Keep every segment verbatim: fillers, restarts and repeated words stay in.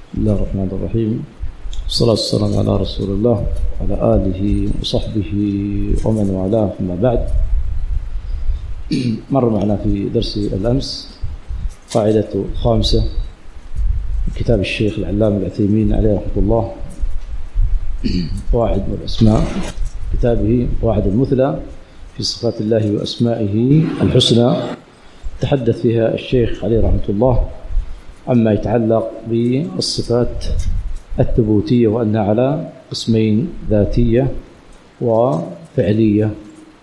بسم الله الرحمن الرحيم. والصلاة والسلام على رسول الله وعلى آله وصحبه ومن والاه. أما بعد، مر معنا في درس الأمس قاعدة خامسة من كتاب الشيخ العلامة العثيمين عليه رحمة الله، واحد من الأسماء، كتابه واحد المثلى في صفات الله وأسمائه الحسنى. تحدث فيها الشيخ عليه رحمة الله عما يتعلق بالصفات الثبوتية، وأنها على قسمين: ذاتية وفعلية.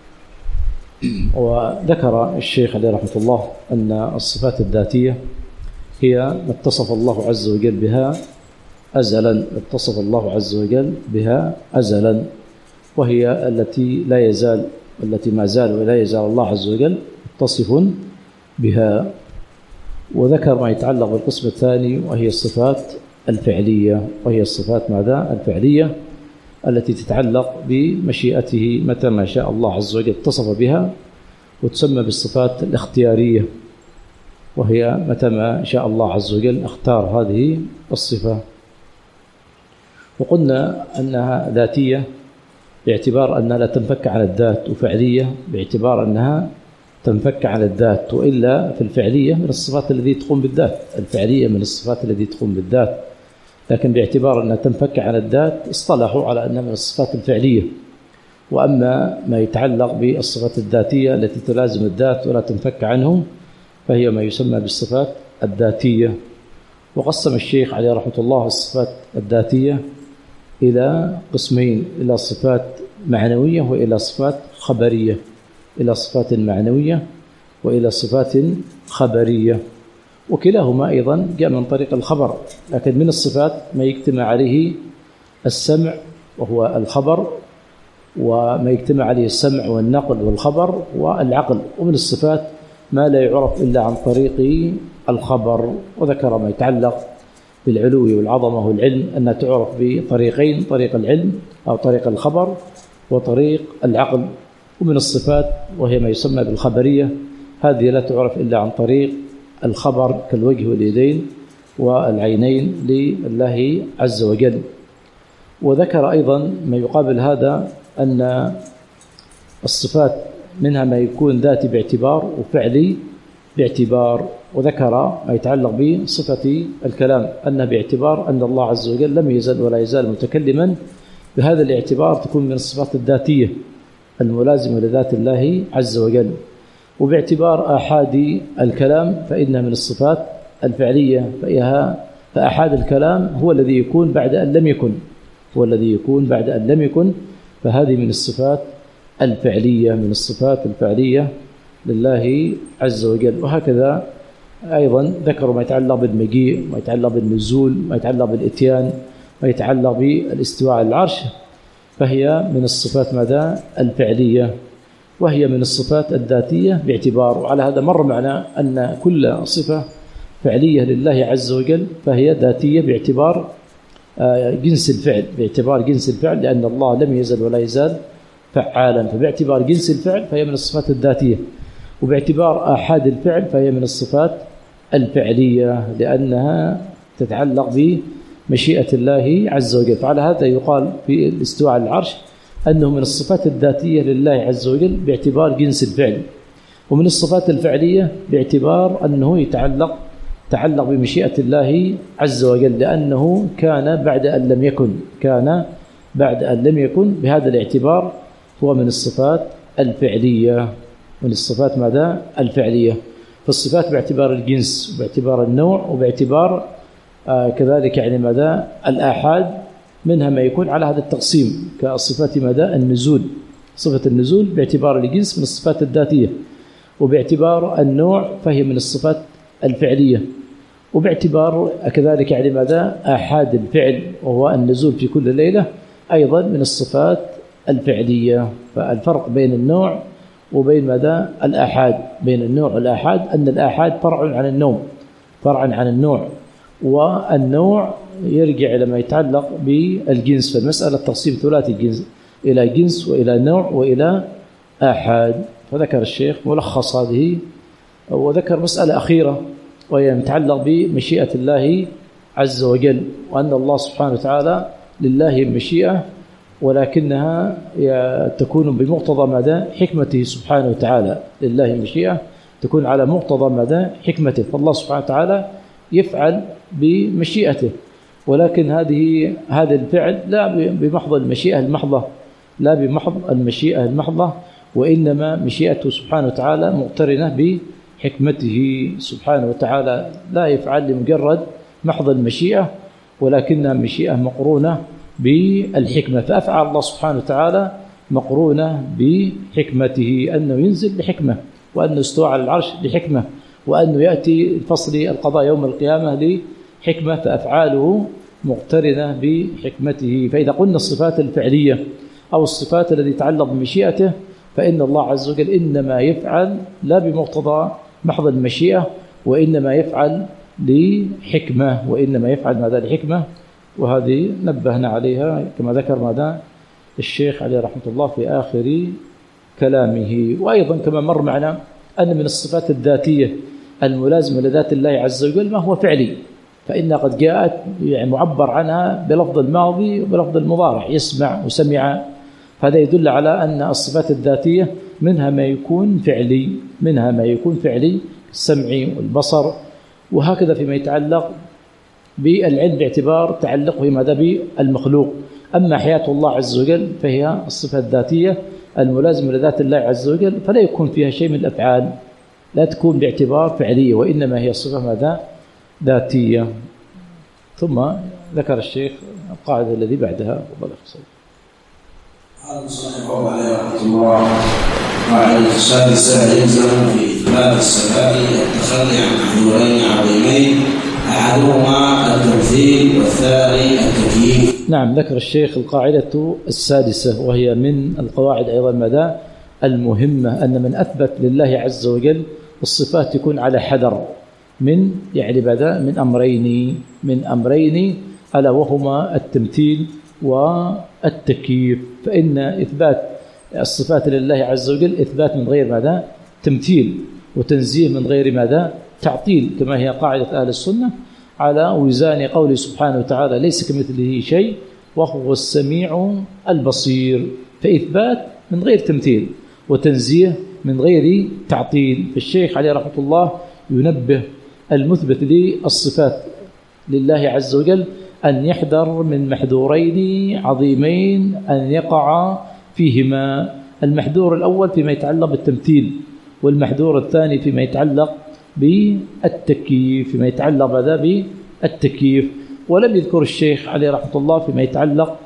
وذكر الشيخ عليه رحمة الله أن الصفات الذاتية هي ما اتصف الله عز وجل بها أزلا اتصف الله عز وجل بها أزلا وهي التي لا يزال التي ما زال ولا يزال الله عز وجل متصف بها. وذكر ما يتعلق بالقسم الثاني، وهي الصفات الفعلية، وهي الصفات ماذا؟ الفعلية التي تتعلق بمشيئته متى ما شاء الله عز وجل اتصف بها، وتسمى بالصفات الاختيارية، وهي متى ما شاء الله عز وجل اختار هذه الصفة. وقلنا أنها ذاتية باعتبار أنها لا تنفك عن الذات، وفعلية باعتبار أنها تنفك عن الذات، وإلا في الفعلية من الصفات التي تقوم بالذات، الفعلية من الصفات التي تقوم بالذات، لكن باعتبار أنها تنفك عن الذات اصطلحوا على أنها من الصفات الفعلية. وأما ما يتعلق بالصفات الذاتية التي تلازم الذات ولا تنفك عنه فهي ما يسمى بالصفات الذاتية. وقسم الشيخ عليه رحمة الله الصفات الذاتية إلى قسمين: إلى صفات معنوية وإلى صفات خبرية، إلى صفات معنوية وإلى صفات خبرية. وكلاهما أيضا جاء من طريق الخبر، لكن من الصفات ما يجتمع عليه السمع وهو الخبر، وما يجتمع عليه السمع والنقل والخبر والعقل. ومن الصفات ما لا يعرف إلا عن طريق الخبر. وذكر ما يتعلق بالعلو والعظمة والعلم أنها تعرف بطريقين: طريق العلم أو طريق الخبر، وطريق العقل. ومن الصفات وهي ما يسمى بالخبرية، هذه لا تعرف إلا عن طريق الخبر كالوجه واليدين والعينين لله عز وجل. وذكر أيضا ما يقابل هذا أن الصفات منها ما يكون ذاتي باعتبار وفعلي باعتبار. وذكر ما يتعلق بصفة الكلام أنها باعتبار أن الله عز وجل لم يزل ولا يزال متكلما، بهذا الاعتبار تكون من الصفات الذاتية الملازمة لذات الله عز وجل. وباعتبار آحاد الكلام فإنها من الصفات الفعلية، فإها فآحاد الكلام هو الذي يكون بعد أن لم يكن هو الذي يكون بعد أن لم يكن فهذه من الصفات الفعلية من الصفات الفعلية لله عز وجل. وهكذا أيضا ذكروا ما يتعلق بالمجيء، ما يتعلق بالنزول، ما يتعلق بالإتيان، ما يتعلق بالاستواء على العرش، فهي من الصفات ماذا؟ الفعلية، وهي من الصفات الذاتية باعتبار. وعلى هذا مر معنا أن كل صفة فعلية لله عز وجل فهي ذاتية باعتبار جنس الفعل، باعتبار جنس الفعل، لأن الله لم يزل ولا يزال فعالا، فباعتبار جنس الفعل فهي من الصفات الذاتية. وباعتبار آحاد الفعل فهي من الصفات الفعلية، لأنها تتعلق بمشيئة الله عز وجل. فعلى هذا يقال في الاستواء على العرش أنه من الصفات الذاتية لله عز وجل باعتبار جنس الفعل، ومن الصفات الفعلية باعتبار أنه يتعلق تعلق بمشيئة الله عز وجل، لأنه كان بعد أن لم يكن كان بعد أن لم يكن بهذا الاعتبار هو من الصفات الفعلية من الصفات ماذا؟ الفعلية. فالصفات باعتبار الجنس وباعتبار النوع وباعتبار آه كذلك يعني ماذا؟ الآحاد، منها ما يكون على هذا التقسيم كصفات ماذا؟ النزول، صفة النزول باعتبار الجنس من الصفات الذاتية، وباعتبار النوع فهي من الصفات الفعلية، وباعتبار كذلك يعني ماذا؟ آحاد الفعل وهو النزول في كل ليلة أيضا من الصفات الفعلية. فالفرق بين النوع وبين ماذا؟ الآحاد، بين النوع والآحاد أن الآحاد فرع عن النوم فرع عن النوع، والنوع يرجع إلى ما يتعلق بالجنس. فالمسألة تقسيم ثلاثي: الجنس إلى جنس وإلى نوع وإلى آحاد. فذكر الشيخ ملخص هذه، وذكر مسألة أخيرة وهي متعلق بمشيئة الله عز وجل، وأن الله سبحانه وتعالى لله مشيئة، ولكنها تكون بمقتضى مدى حكمته سبحانه وتعالى. لله مشيئة تكون على مقتضى مدى حكمته، فالله سبحانه وتعالى يفعل بمشيئته، ولكن هذه هذا الفعل لا بمحض المشيئة المحضة، لا بمحض المشيئة المحضة، وإنما مشيئته سبحانه وتعالى مقترنة بحكمته سبحانه وتعالى، لا يفعل لمجرد محض المشيئة، ولكنها مشيئة مقرونة بالحكمة. فأفعل الله سبحانه وتعالى مقرونة بحكمته، أنه ينزل لحكمة، وأنه استوى على العرش لحكمة، وأنه يأتي فصل القضاء يوم القيامة لحكمة، فأفعاله مقترنة بحكمته. فإذا قلنا الصفات الفعلية أو الصفات التي تتعلق بمشيئته، فإن الله عز وجل إنما يفعل لا بمقتضى محض المشيئة، وإنما يفعل لحكمة، وإنما يفعل ماذا لحكمة، وهذه نبهنا عليها كما ذكر ماذا الشيخ عليه رحمة الله في آخر كلامه. وأيضا كما مر معنا أن من الصفات الذاتية الملازمة لذات الله عز وجل ما هو فعلي، فإنها قد جاءت يعني معبر عنها بلفظ الماضي وبلفظ المضارع، يسمع وسمع، هذا يدل على أن الصفات الذاتية منها ما يكون فعلي، منها ما يكون فعلي السمع والبصر، وهكذا فيما يتعلق بالعلم باعتبار تعلقه ماذا بالمخلوق. أما حياة الله عز وجل فهي الصفة الذاتية الملازمة لذات الله عز وجل، فلا يكون فيها شيء من الأفعال، لا تكون باعتبار فعلية، وإنما هي الصفة ماذا ذاتية. ثم ذكر الشيخ القاعدة الذي بعدها. قال المصنف عليه رحمة الله: قاعدة السادسة: يلزم في إثبات الصفات التخلي عن محذورين عظيمين، أحدهما التمثيل والثاني التكييف. نعم، ذكر الشيخ القاعدة السادسة، وهي من القواعد أيضا مدى المهمة، أن من أثبت لله عز وجل الصفات يكون على حذر من يعني بدأ من أمرين من أمرين ألا وهما التمثيل والتكييف. فإن إثبات الصفات لله عز وجل إثبات من غير ماذا تمثيل، وتنزيه من غير ماذا تعطيل، كما هي قاعدة أهل السنة على وزان قوله سبحانه وتعالى: ليس كمثله شيء وهو السميع البصير. فإثبات من غير تمثيل، وتنزيه من غير تعطيل. فالشيخ عليه رحمة الله ينبه المثبت للصفات لله عز وجل أن يحذر من محذورين عظيمين أن يقع فيهما: المحذور الأول فيما يتعلق بالتمثيل، والمحذور الثاني فيما يتعلق بالتكييف، فيما يتعلق ماذا بالتكييف. ولم يذكر الشيخ عليه رحمة الله فيما يتعلق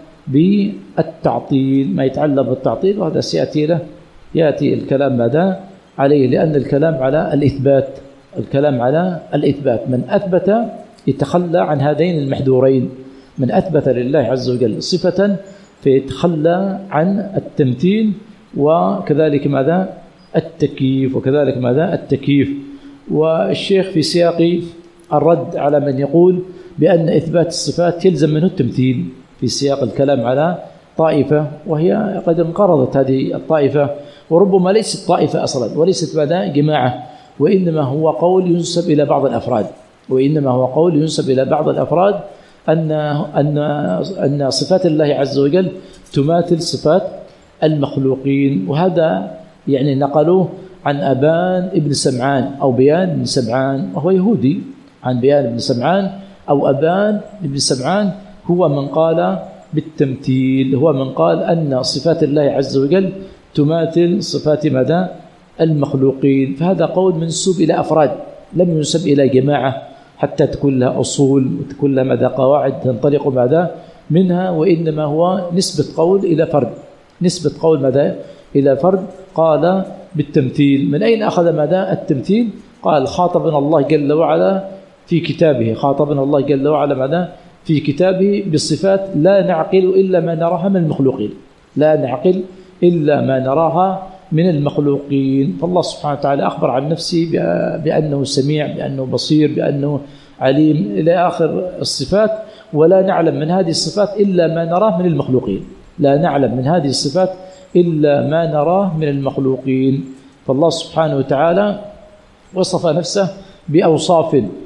بالتعطيل، ما يتعلق بالتعطيل، وهذا سيأتي له يأتي الكلام ماذا عليه، لأن الكلام على الإثبات، الكلام على الإثبات. من أثبت يتخلى عن هذين المحذورين، من أثبت لله عز وجل صفة فيتخلى عن التمثيل، وكذلك ماذا التكييف، وكذلك ماذا التكييف. والشيخ في سياق الرد على من يقول بأن إثبات الصفات يلزم منه التمثيل، في سياق الكلام على طائفة، وهي قد انقرضت هذه الطائفة، وربما ليست طائفة أصلا، وليست ماذا جماعة، وإنما هو قول ينسب إلى بعض الأفراد، وإنما هو قول ينسب إلى بعض الأفراد أن أن أن صفات الله عز وجل تماثل صفات المخلوقين. وهذا يعني نقلوه عن أبان ابن سمعان أو بيان بن سمعان، وهو يهودي، عن بيان بن سمعان أو أبان بن سمعان، هو من قال بالتمثيل، هو من قال أن صفات الله عز وجل تماثل صفات مدى المخلوقين. فهذا قول منسوب إلى أفراد، لم ينسب إلى جماعة حتى تكون لها أصول وتكون لها ماذا قواعد تنطلق ماذا منها، وإنما هو نسبة قول إلى فرد، نسبة قول ماذا إلى فرد قال بالتمثيل. من أين أخذ ماذا التمثيل؟ قال: خاطبنا الله جل وعلا في كتابه، خاطبنا الله جل وعلا ماذا في كتابه بصفات لا نعقل إلا ما نراها من المخلوقين، لا نعقل إلا ما نراها من المخلوقين. فالله سبحانه وتعالى أخبر عن نفسه بأنه سميع، بأنه بصير، بأنه عليم إلى آخر الصفات، ولا نعلم من هذه الصفات إلا ما نراه من المخلوقين، لا نعلم من هذه الصفات إلا ما نراه من المخلوقين. فالله سبحانه وتعالى وصف نفسه بأوصاف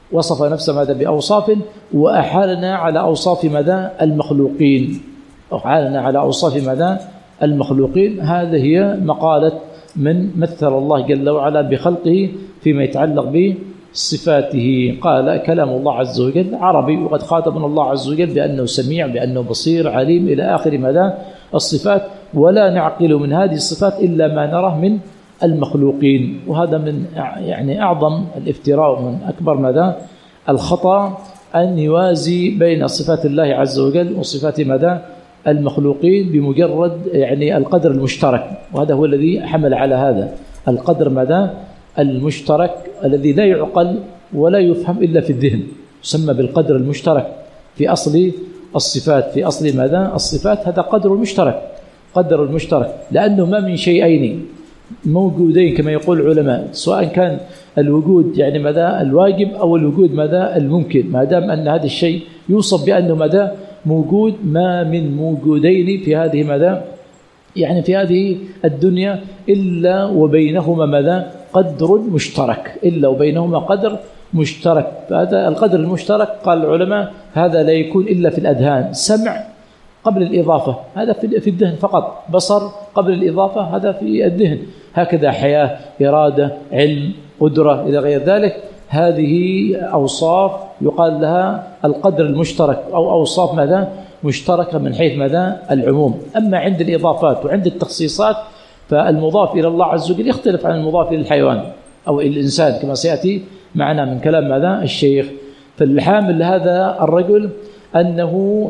وصف نفسه ماذا بأوصاف وأحالنا على أوصاف ماذا المخلوقين، أحالنا على أوصاف ماذا المخلوقين. هذه هي مقالة من مثل الله جل وعلا بخلقه فيما يتعلق بصفاته. قال كلام الله عز وجل عربي، وقد خاطبنا الله عز وجل بأنه سميع، بأنه بصير، عليم، إلى آخر ماذا الصفات، ولا نعقل من هذه الصفات إلا ما نراه من المخلوقين. وهذا من يعني أعظم الافتراء، من أكبر ماذا الخطأ، أن يوازي بين صفات الله عز وجل وصفات ماذا المخلوقين بمجرد يعني القدر المشترك. وهذا هو الذي حمل على هذا القدر ماذا المشترك الذي لا يعقل ولا يفهم إلا في الذهن، يسمى بالقدر المشترك في أصل الصفات. في أصل ماذا الصفات هذا قدر المشترك، قدر المشترك، لأنه ما من شيئين موجودين كما يقول العلماء، سواء كان الوجود يعني ماذا الواجب أو الوجود ماذا الممكن، ما دام أن هذا الشيء يوصف بأنه ماذا موجود، ما من موجودين في هذه ماذا يعني في هذه الدنيا إلا وبينهما ماذا قدر مشترك، إلا وبينهما قدر مشترك. فهذا القدر المشترك قال العلماء هذا لا يكون إلا في الأذهان، سمع قبل الإضافة هذا في الذهن فقط، بصر قبل الإضافة هذا في الذهن، هكذا حياة، إرادة، علم، قدرة إلى غير ذلك. هذه أوصاف يقال لها القدر المشترك أو أوصاف ماذا مشتركة من حيث ماذا العموم. أما عند الإضافات وعند التخصيصات فالمضاف إلى الله عز وجل يختلف عن المضاف إلى الحيوان أو إلى الإنسان كما سيأتي معنا من كلام ماذا الشيخ. فالحامل لهذا الرجل أنه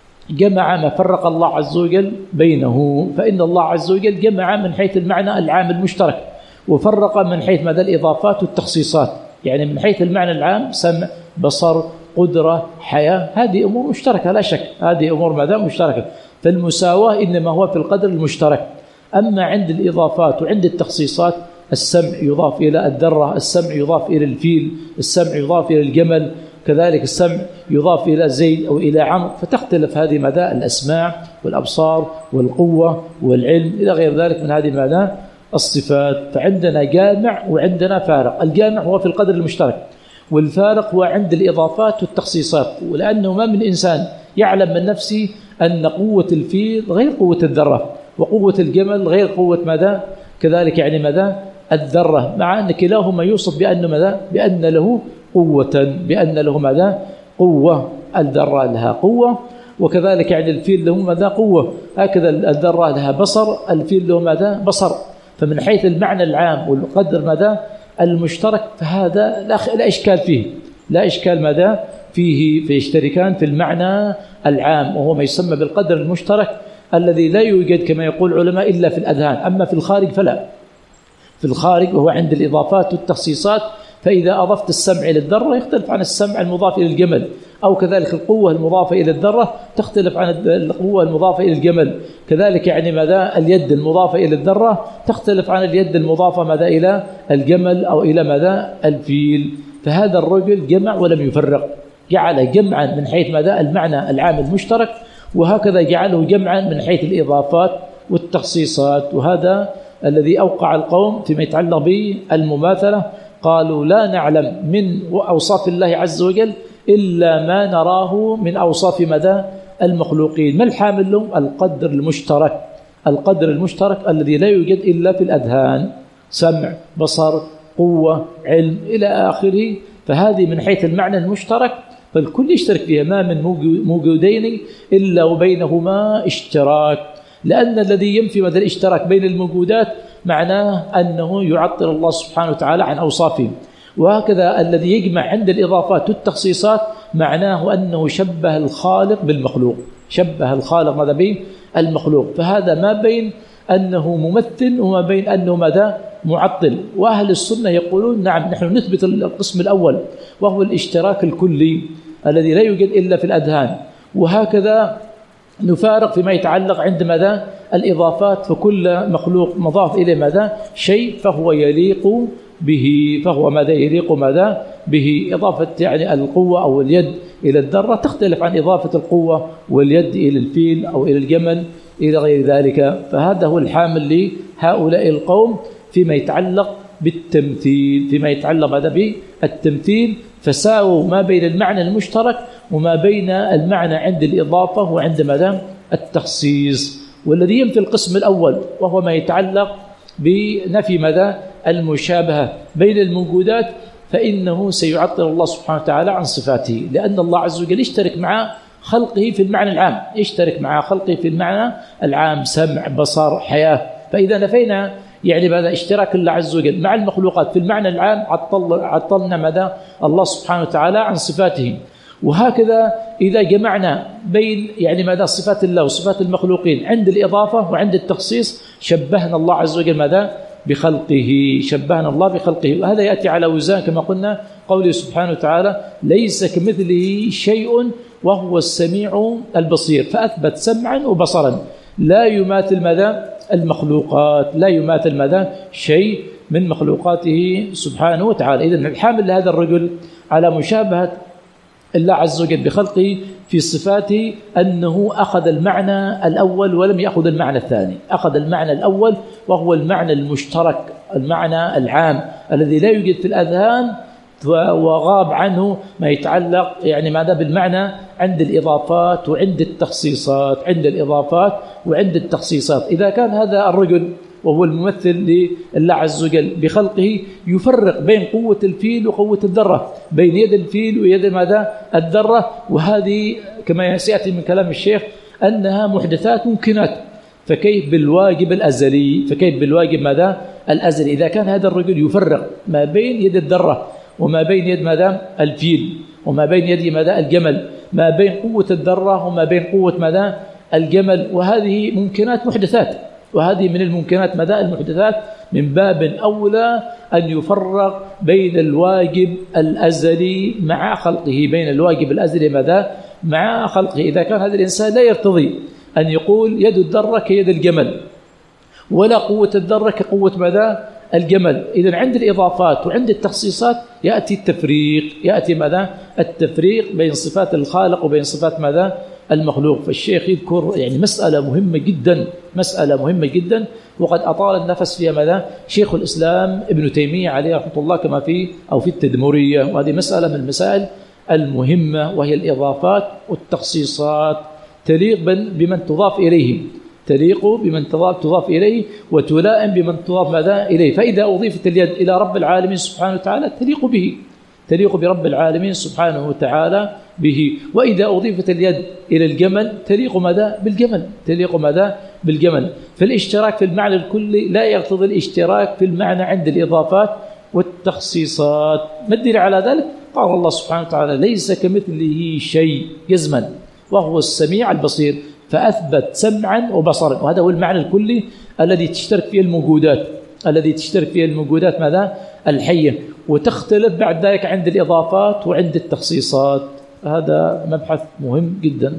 جمع ما فرق الله عز وجل بينه، فإن الله عز وجل جمع من حيث المعنى العام المشترك، وفرق من حيث ماذا الإضافات والتخصيصات. يعني من حيث المعنى العام سمع، بصر، قدرة، حياة، هذه أمور مشتركة لا شك، هذه أمور ماذا مشتركة. فالمساواة إنما هو في القدر المشترك. أما عند الإضافات وعند التخصيصات السمع يضاف إلى الذرة، السمع يضاف إلى الفيل، السمع يضاف إلى الجمل، كذلك السمع يضاف إلى زيد أو إلى عمرو، فتختلف هذه ماذا الأسماع والأبصار والقوة والعلم إلى غير ذلك من هذه ماذا الصفات. فعندنا جامع وعندنا فارق. الجامع هو في القدر المشترك، والفارق هو عند الإضافات والتخصيصات. ولأنه ما من إنسان يعلم من نفسه أن قوة الفيل غير قوة الذرة، وقوة الجمل غير قوة ماذا كذلك يعني ماذا الذرة، مع أن كلاهما يوصف بأنه ماذا بأن له قوة، بأن له ماذا قوة. الذرة لها قوة، وكذلك يعني الفيل له ماذا قوة، هكذا الذرة لها بصر، الفيل له ماذا بصر. فمن حيث المعنى العام والقدر ماذا المشترك فهذا لا إشكال فيه، لا إشكال ماذا فيه، فيشتركان في المعنى العام، وهو ما يسمى بالقدر المشترك الذي لا يوجد كما يقول العلماء إلا في الأذهان. أما في الخارج فلا، في الخارج وهو عند الإضافات والتخصيصات. فإذا أضفت السمع إلى الذرة يختلف عن السمع المضاف إلى الجمل، أو كذلك القوة المضافة إلى الذرة تختلف عن القوة المضافة إلى الجمل، كذلك يعني ماذا اليد المضافة إلى الذرة تختلف عن اليد المضافة ماذا إلى الجمل أو إلى ماذا الفيل. فهذا الرجل جمع ولم يفرق، جعل جمعا من حيث ماذا المعنى العام المشترك، وهكذا جعله جمعا من حيث الإضافات والتخصيصات. وهذا الذي أوقع القوم فيما يتعلق بالمماثلة، قالوا لا نعلم من أوصاف الله عز وجل إلا ما نراه من أوصاف ماذا المخلوقين. ما الحامل لهم؟ القدر المشترك، القدر المشترك الذي لا يوجد إلا في الأذهان، سمع، بصر، قوة، علم إلى آخره. فهذه من حيث المعنى المشترك فالكل يشترك فيها، ما من موجودين إلا وبينهما اشتراك، لأن الذي ينفي ماذا الاشتراك بين الموجودات معناه أنه يعطل الله سبحانه وتعالى عن أوصافه. وهكذا الذي يجمع عند الإضافات والتخصيصات معناه أنه شبه الخالق بالمخلوق، شبه الخالق ماذا به المخلوق. فهذا ما بين أنه ممثل وما بين أنه ماذا معطل. وأهل السنة يقولون نعم نحن نثبت القسم الأول وهو الاشتراك الكلي الذي لا يوجد إلا في الأذهان، وهكذا نفارق فيما يتعلق عند ماذا الإضافات، فكل مخلوق مضاف إلى ماذا شيء فهو يليق به، فهو ماذا يليق ماذا به. إضافة يعني القوة أو اليد إلى الذرة تختلف عن إضافة القوة واليد إلى الفيل أو إلى الجمل إلى غير ذلك. فهذا هو الحامل لهؤلاء القوم فيما يتعلق بالتمثيل، فيما يتعلق هذا بالتمثيل، فساووا ما بين المعنى المشترك وما بين المعنى عند الإضافة وعند ماذا التخصيص. والذي ينفي القسم الأول وهو ما يتعلق بنفي ماذا المشابهة بين الموجودات، فإنه سيعطل الله سبحانه وتعالى عن صفاته، لأن الله عز وجل يشترك مع خلقه في المعنى العام، يشترك مع خلقه في المعنى العام، سمع بصر حياة. فإذا نفينا يعني ماذا اشتراك الله عز وجل مع المخلوقات في المعنى العام، عطل عطلنا ماذا الله سبحانه وتعالى عن صفاته. وهكذا إذا جمعنا بين يعني ماذا صفات الله وصفات المخلوقين عند الإضافة وعند التخصيص، شبهنا الله عز وجل ماذا بخلقه، شبهنا الله بخلقه. وهذا يأتي على وزان كما قلنا قوله سبحانه وتعالى ليس كمثله شيء وهو السميع البصير، فأثبت سمعا وبصرا لا يماثل ماذا المخلوقات، لا يماثل ماذا شيء من مخلوقاته سبحانه وتعالى. إذن الحامل لهذا الرجل على مشابهة الله عز وجل بخلقه في صفاته أنه أخذ المعنى الأول ولم يأخذ المعنى الثاني، أخذ المعنى الأول وهو المعنى المشترك، المعنى العام الذي لا يوجد في الأذهان، وغاب عنه ما يتعلق يعني ماذا بالمعنى عند الإضافات وعند التخصيصات، عند الإضافات وعند التخصيصات. إذا كان هذا الرجل وهو الممثل لله عز وجل بخلقه يفرق بين قوة الفيل وقوة الذرة، بين يد الفيل ويد ماذا الذرة، وهذه كما سيأتي من كلام الشيخ أنها محدثات ممكنات، فكيف بالواجب الأزلي، فكيف بالواجب ماذا الأزلي إذا كان هذا الرجل يفرق ما بين يد الذرة وما بين يد ماذا الفيل وما بين يد ماذا الجمل، ما بين قوة الذرة وما بين قوة ماذا الجمل، وهذه ممكنات محدثات، وهذه من الممكنات ماذا المحدثات، من باب أولى أن يفرق بين الواجب الأزلي مع خلقه، بين الواجب الأزلي ماذا مع خلقه. إذا كان هذا الإنسان لا يرتضي أن يقول يد الذرة كيد الجمل ولا قوة الذرة كقوة ماذا الجمل، إذن عند الإضافات وعند التخصيصات يأتي التفريق، يأتي ماذا التفريق بين صفات الخالق وبين صفات ماذا المخلوق. فالشيخ يذكر يعني مسألة مهمة جدا، مسألة مهمة جدا، وقد أطال النفس فيها ماذا شيخ الإسلام ابن تيمية عليه رحمة الله كما في أو في التدمرية. وهذه مسألة من المسائل المهمة، وهي الإضافات والتخصيصات تليق بمن تضاف إليه، تليق بمن تضاف إليه وتلائم بمن تضاف ماذا إليه. فإذا أضيفت اليد إلى رب العالمين سبحانه وتعالى تليق به، تليق برب العالمين سبحانه وتعالى به. وإذا أضيفت اليد إلى الجمل تليق ماذا بالجمل، تليق ماذا بالجمل. فالاشتراك في المعنى الكلي لا يقتضي الاشتراك في المعنى عند الإضافات والتخصيصات. ما الدليل على ذلك؟ قال الله سبحانه وتعالى ليس كمثله شيء جزما وهو السميع البصير، فأثبت سمعا وبصرا، وهذا هو المعنى الكلي الذي تشترك فيه الموجودات، الذي تشترك فيه الموجودات ماذا الحية، وتختلف بعد ذلك عند الإضافات وعند التخصيصات. هذا مبحث مهم جدا.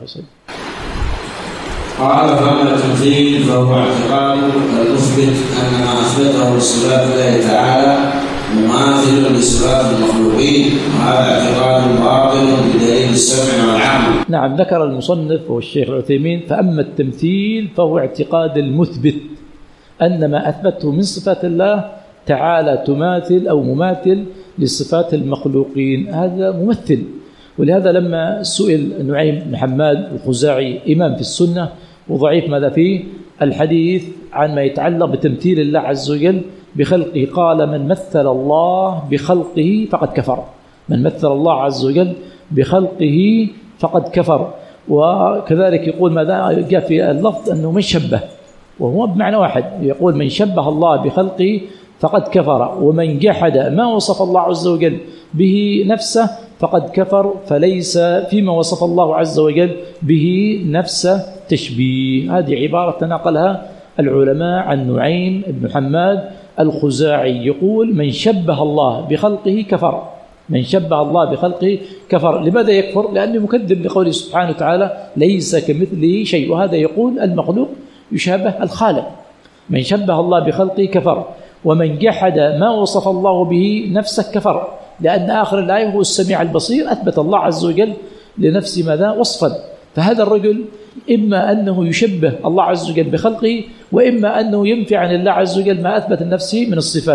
قال فأما التمثيل فهو اعتقاد المثبت أن ما أثبته لصفات الله تعالى مماثل لصفات المخلوقين، وهذا اعتقاد باطل بدليل السمع والعقل. نعم، ذكر المصنف والشيخ العثيمين فأما التمثيل فهو اعتقاد المثبت أن ما أثبته من صفات الله تعالى تماثل أو مماثل لصفات المخلوقين، هذا ممثل. ولهذا لما سئل نعيم بن حماد الخزاعي إمام في السنة وضعيف ماذا فيه الحديث عن ما يتعلق بتمثيل الله عز وجل بخلقه، قال من مثل الله بخلقه فقد كفر، من مثل الله عز وجل بخلقه فقد كفر. وكذلك يقول ماذا جاء في اللفظ أنه من شبه، وهو بمعنى واحد، يقول من شبه الله بخلقه فقد كفر، ومن جحد ما وصف الله عز وجل به نفسه فقد كفر، فليس فيما وصف الله عز وجل به نفسه تشبيه. هذه عبارة تناقلها العلماء عن نعيم بن حماد الخزاعي، يقول من شبه الله بخلقه كفر، من شبه الله بخلقه كفر. لماذا يكفر؟ لأنه مكذب لقوله سبحانه وتعالى ليس كمثله شيء، وهذا يقول المخلوق يشابه الخالق. من شبه الله بخلقه كفر، ومن جحد ما وصف الله به نفسه كفر، لأن آخر الآية هو السميع البصير، أثبت الله عز وجل لنفسه ماذا وصفا. فهذا الرجل إما أنه يشبه الله عز وجل بخلقه، وإما أنه ينفي عن الله عز وجل ما أثبت لنفسه من الصفات.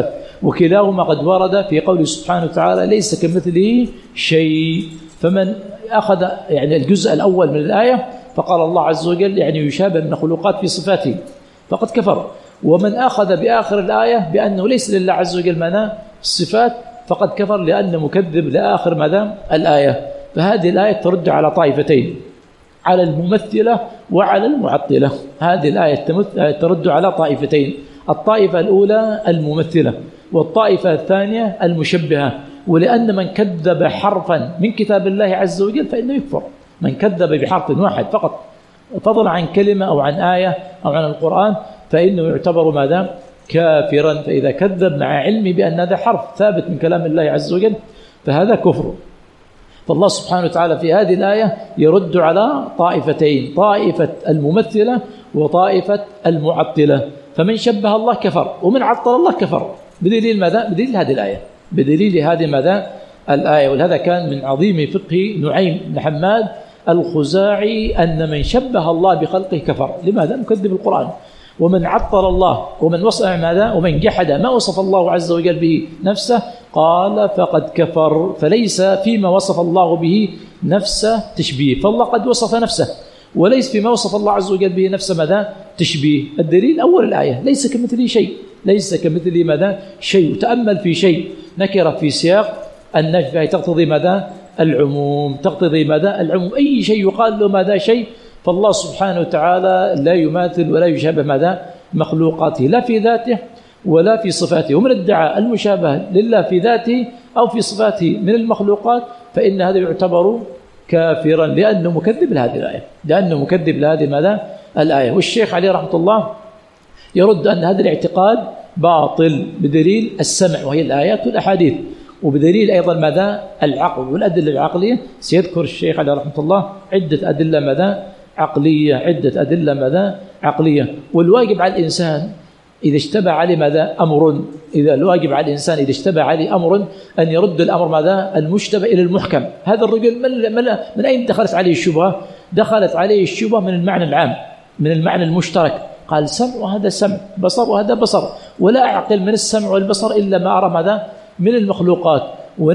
وكلاهما قد ورد في قوله سبحانه وتعالى ليس كمثله شيء. فمن أخذ يعني الجزء الأول من الآية فقال الله عز وجل يعني يشابه من المخلوقات في صفاته فقد كفر، ومن أخذ بآخر الآية بأنه ليس لله عز وجل معنى الصفات فقد كفر لأنه مكذب لآخر مدام الآية. فهذه الآية ترد على طائفتين، على الممثلة وعلى المعطلة. هذه الآية ترد على طائفتين، الطائفة الأولى الممثلة والطائفة الثانية المشبهة. ولأن من كذب حرفا من كتاب الله عز وجل فإنه يكفر، من كذب بحرف واحد فقط فضل عن كلمة أو عن آية أو عن القرآن فإنه يعتبر ماذا؟ كافرا. فإذا كذب مع علمه بأن هذا حرف ثابت من كلام الله عز وجل فهذا كفر. فالله سبحانه وتعالى في هذه الآية يرد على طائفتين، طائفة الممثلة وطائفة المعطلة. فمن شبه الله كفر ومن عطل الله كفر. بدليل ماذا؟ بدليل هذه الآية، بدليل هذه ماذا؟ الآية. ولهذا كان من عظيم فقه نعيم بن حماد الخزاعي أن من شبه الله بخلقه كفر. لماذا؟ مكذب القرآن. ومن عطل الله ومن وصف ماذا؟ ومن جحد ما وصف الله عز وجل به نفسه قال فقد كفر. فليس فيما وصف الله به نفسه تشبيه، فالله قد وصف نفسه، وليس فيما وصف الله عز وجل به نفسه ماذا؟ تشبيه. الدليل أول الآية ليس كمثله شيء، ليس كمثله ماذا؟ شيء. تأمل في شيء نكرة في سياق النفي تقتضي ماذا؟ العموم، تقتضي ماذا؟ العموم. أي شيء يقال له ماذا شيء، فالله سبحانه وتعالى لا يماثل ولا يشابه ماذا؟ مخلوقاته، لا في ذاته ولا في صفاته. ومن ادعى المشابهة لله في ذاته أو في صفاته من المخلوقات فإن هذا يعتبر كافرا لأنه مكذب لهذه الآية، لأنه مكذب لهذه ماذا؟ الآية. والشيخ عليه رحمة الله يرد أن هذا الاعتقاد باطل بدليل السمع وهي الآيات والأحاديث، وبدليل أيضا ماذا؟ العقل والأدلة العقلية. سيذكر الشيخ عليه رحمة الله عدة أدلة ماذا؟ عقلية، عدة أدلة ماذا؟ عقلية. والواجب على الإنسان إذا اشتبه عليه ماذا؟ أمر، إذا الواجب على الإنسان إذا اشتبه عليه أمر أن يرد الأمر ماذا؟ المشتبه إلى المحكم. هذا الرجل من, من, من أين دخلت عليه الشبهة؟ دخلت عليه الشبهة من المعنى العام، من المعنى المشترك. قال سمع وهذا سمع، بصر وهذا بصر، ولا أعقل من السمع والبصر إلا ما أرى ماذا؟ من المخلوقات.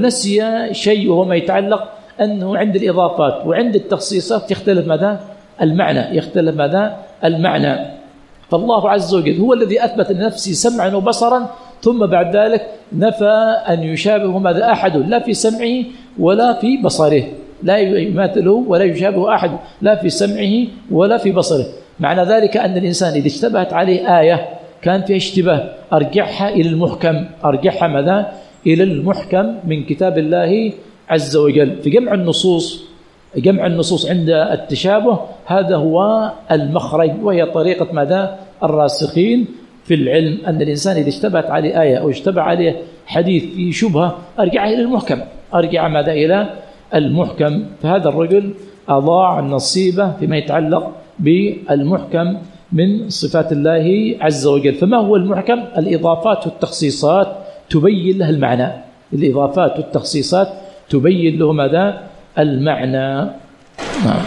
ونسي شيء وهو ما يتعلق أنه عند الإضافات وعند التخصيصات يختلف ماذا؟ المعنى، يختلف ماذا؟ المعنى. فالله عز وجل هو الذي أثبت لنفسه سمعا وبصرا، ثم بعد ذلك نفى أن يشابه ماذا؟ أحد، لا في سمعه ولا في بصره، لا يماثله ولا يشابه أحد لا في سمعه ولا في بصره. معنى ذلك أن الإنسان إذا اشتبهت عليه آية كان فيها اشتباه أرجعها إلى المحكم، أرجعها ماذا؟ إلى المحكم من كتاب الله عز وجل. في جمع النصوص، جمع النصوص عند التشابه هذا هو المخرج، وهي طريقة ماذا؟ الراسخين في العلم، أن الإنسان إذا اشتبهت عليه آية أو اشتبه عليه حديث في شبهة أرجعها إلى المحكم، أرجع ماذا؟ إلى المحكم. فهذا الرجل أضاع نصيبه فيما يتعلق بالمحكم من صفات الله عز وجل. فما هو المحكم؟ الإضافات والتخصيصات تبين له المعنى، الإضافات والتخصيصات تبين له ماذا؟ المعنى. نعم.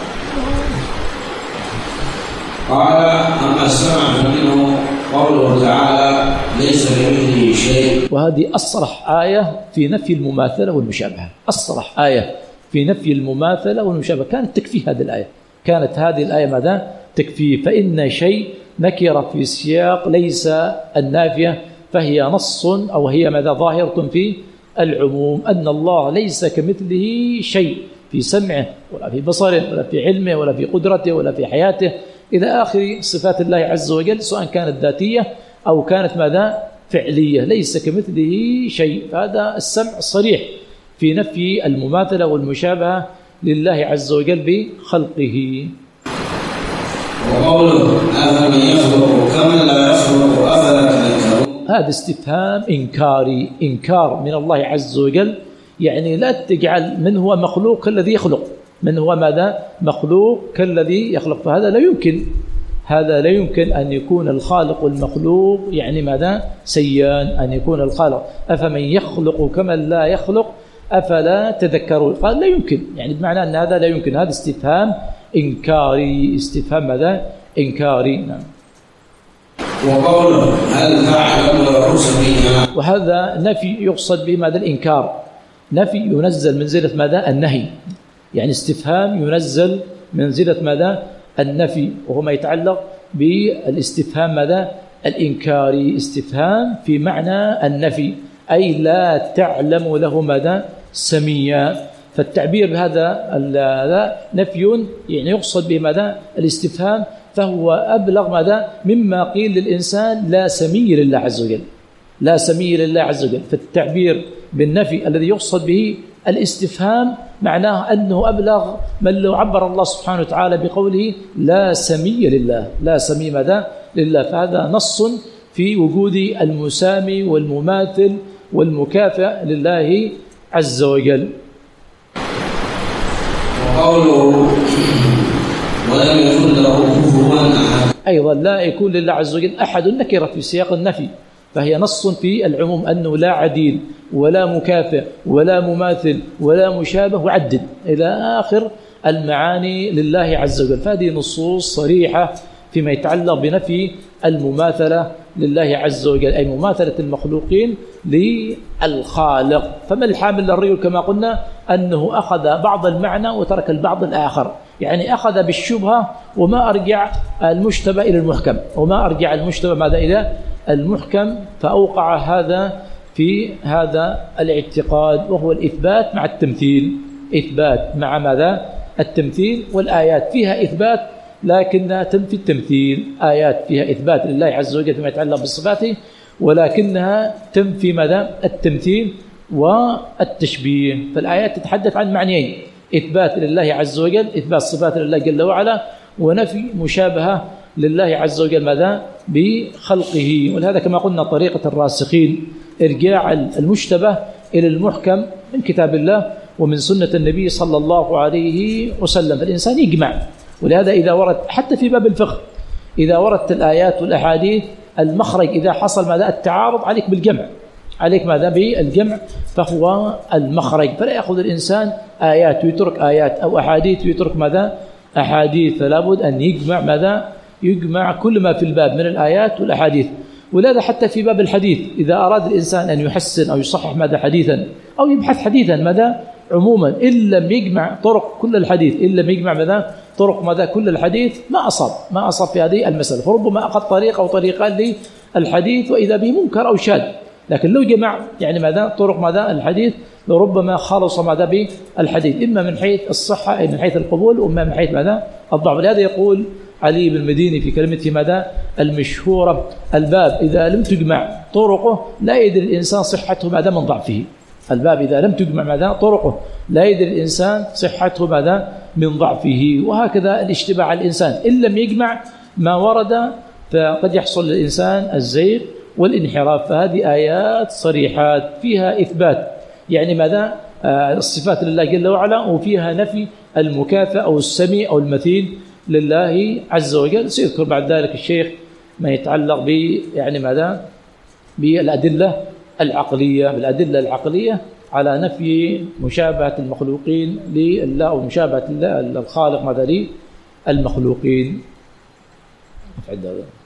قال أما سمع منه قوله تعالى ليس كمثله شيء. وهذه أصرح آية في نفي المماثلة والمشابهة، أصرح آية في نفي المماثلة والمشابهة. كانت تكفي هذه الآية، كانت هذه الآية ماذا؟ تكفي. فإن شيء نكرة في سياق ليس النافية، فهي نص أو هي ماذا؟ ظاهرة في العموم، أن الله ليس كمثله شيء في سمعه ولا في بصره ولا في علمه ولا في قدرته ولا في حياته إلى آخر صفات الله عز وجل، سواء كانت ذاتية أو كانت ماذا؟ فعلية. ليس كمثله شيء. فهذا السمع الصريح في نفي المماثلة والمشابهة لله عز وجل بخلقه. وقوله أفمن يخلق كمن لا يخلق أفلا تذكرون. هذا استفهام إنكاري، إنكار من الله عز وجل، يعني لا تجعل من هو مخلوق كالذي يخلق، من هو ماذا؟ مخلوق كالذي يخلق. فهذا لا يمكن، هذا لا يمكن أن يكون الخالق والمخلوق يعني ماذا؟ سيان، أن يكون الخالق أفمن يخلق كمن لا يخلق أفلا تذكرون. قال لا يمكن، يعني بمعنى أن هذا لا يمكن. هذا استفهام إنكاري، استفهام ماذا؟ إنكاري. نعم. وقوله هل تعلم له سميا، وهذا نفي يقصد به ماذا؟ الإنكار. نفي ينزل منزلة ماذا؟ النهي، يعني استفهام ينزل منزلة ماذا؟ النفي، وهو ما يتعلق بالاستفهام ماذا؟ الإنكاري، استفهام في معنى النفي، أي لا تعلم له ماذا؟ سميا. فالتعبير بهذا نفي يعني يقصد به ماذا؟ الاستفهام، فهو أبلغ ماذا؟ مما قيل للإنسان لا سمي لله عز وجل، لا سمي لله عز وجل. فالتعبير بالنفي الذي يقصد به الاستفهام معناه أنه أبلغ من لو عبر الله سبحانه وتعالى بقوله لا سمي لله، لا سمي ماذا؟ لله. فهذا نص في وجود المسامي والمماثل والمكافئ لله عز وجل. وقوله ولم يكن له كفوا أحد، أيضا لا يكون لله عز وجل أحد نكرة في سياق النفي، فهي نص في العموم أنه لا عديل ولا مكافئ ولا مماثل ولا مشابه وعدد إلى آخر المعاني لله عز وجل. فهذه نصوص صريحة فيما يتعلق بنفي المماثلة لله عز وجل، أي مماثلة المخلوقين للخالق. فما الحامل للرجل كما قلنا؟ أنه أخذ بعض المعنى وترك البعض الآخر، يعني أخذ بالشبهة وما أرجع المشتبه إلى المحكم، وما أرجع المشتبه ماذا؟ إلى المحكم، فأوقع هذا في هذا الاعتقاد، وهو الإثبات مع التمثيل، إثبات مع ماذا؟ التمثيل. والآيات فيها إثبات لكنها تنفي التمثيل، آيات فيها إثبات لله عز وجل فيما يتعلق بالصفات، ولكنها تنفي ماذا؟ التمثيل والتشبيه. فالآيات تتحدث عن معنيين: إثبات لله عز وجل، إثبات صفات لله جل وعلا، ونفي مشابهة لله عز وجل ماذا؟ بخلقه. ولهذا كما قلنا طريقة الراسخين إرجاع المشتبه إلى المحكم من كتاب الله ومن سنة النبي صلى الله عليه وسلم. فالإنسان يجمع، ولهذا إذا ورد حتى في باب الفقه إذا وردت الآيات والأحاديث المخرج إذا حصل ماذا؟ التعارض، عليك بالجمع، عليك ماذا؟ بالجمع، فهو المخرج. فلا يأخذ الإنسان آيات ويترك آيات أو أحاديث ويترك ماذا؟ أحاديث. فلا بد أن يجمع ماذا؟ يجمع كل ما في الباب من الآيات والأحاديث. ولهذا حتى في باب الحديث إذا أراد الإنسان أن يحسن أو يصحح ماذا؟ حديثا أو يبحث حديثا ماذا؟ عموما، إن لم يجمع طرق كل الحديث، إن لم يجمع ماذا؟ طرق ماذا؟ كل الحديث، ما أصاب ما أصاب في هذه المسألة. فربما أخذ طريقة أو طريقان للحديث وإذا به منكر أو شاذ، لكن لو جمع يعني ماذا؟ طرق ماذا؟ الحديث، لربما خلص ماذا؟ بالحديث، إما من حيث الصحة أي من حيث القبول، وإما من حيث ماذا؟ الضعف. لهذا يقول علي بن المديني في كلمته ماذا؟ المشهورة: الباب إذا لم تجمع طرقه لا يدري الإنسان صحته ماذا؟ من ضعفه. الباب إذا لم تجمع ماذا؟ طرقه لا يدري الإنسان صحته ماذا؟ من ضعفه. وهكذا الاشتباه على الإنسان، إن لم يجمع ما ورد فقد يحصل للإنسان الزيغ والانحراف. فهذه آيات صريحات فيها إثبات يعني ماذا؟ آه الصفات لله جل وعلا، وفيها نفي المكافأة أو السمي أو المثيل لله عز وجل. سيذكر بعد ذلك الشيخ ما يتعلق ب يعني ماذا؟ بالأدلة العقلية، بالأدلة العقلية على نفي مشابهة المخلوقين لله أو مشابهة الخالق ماذا؟ للمخلوقين.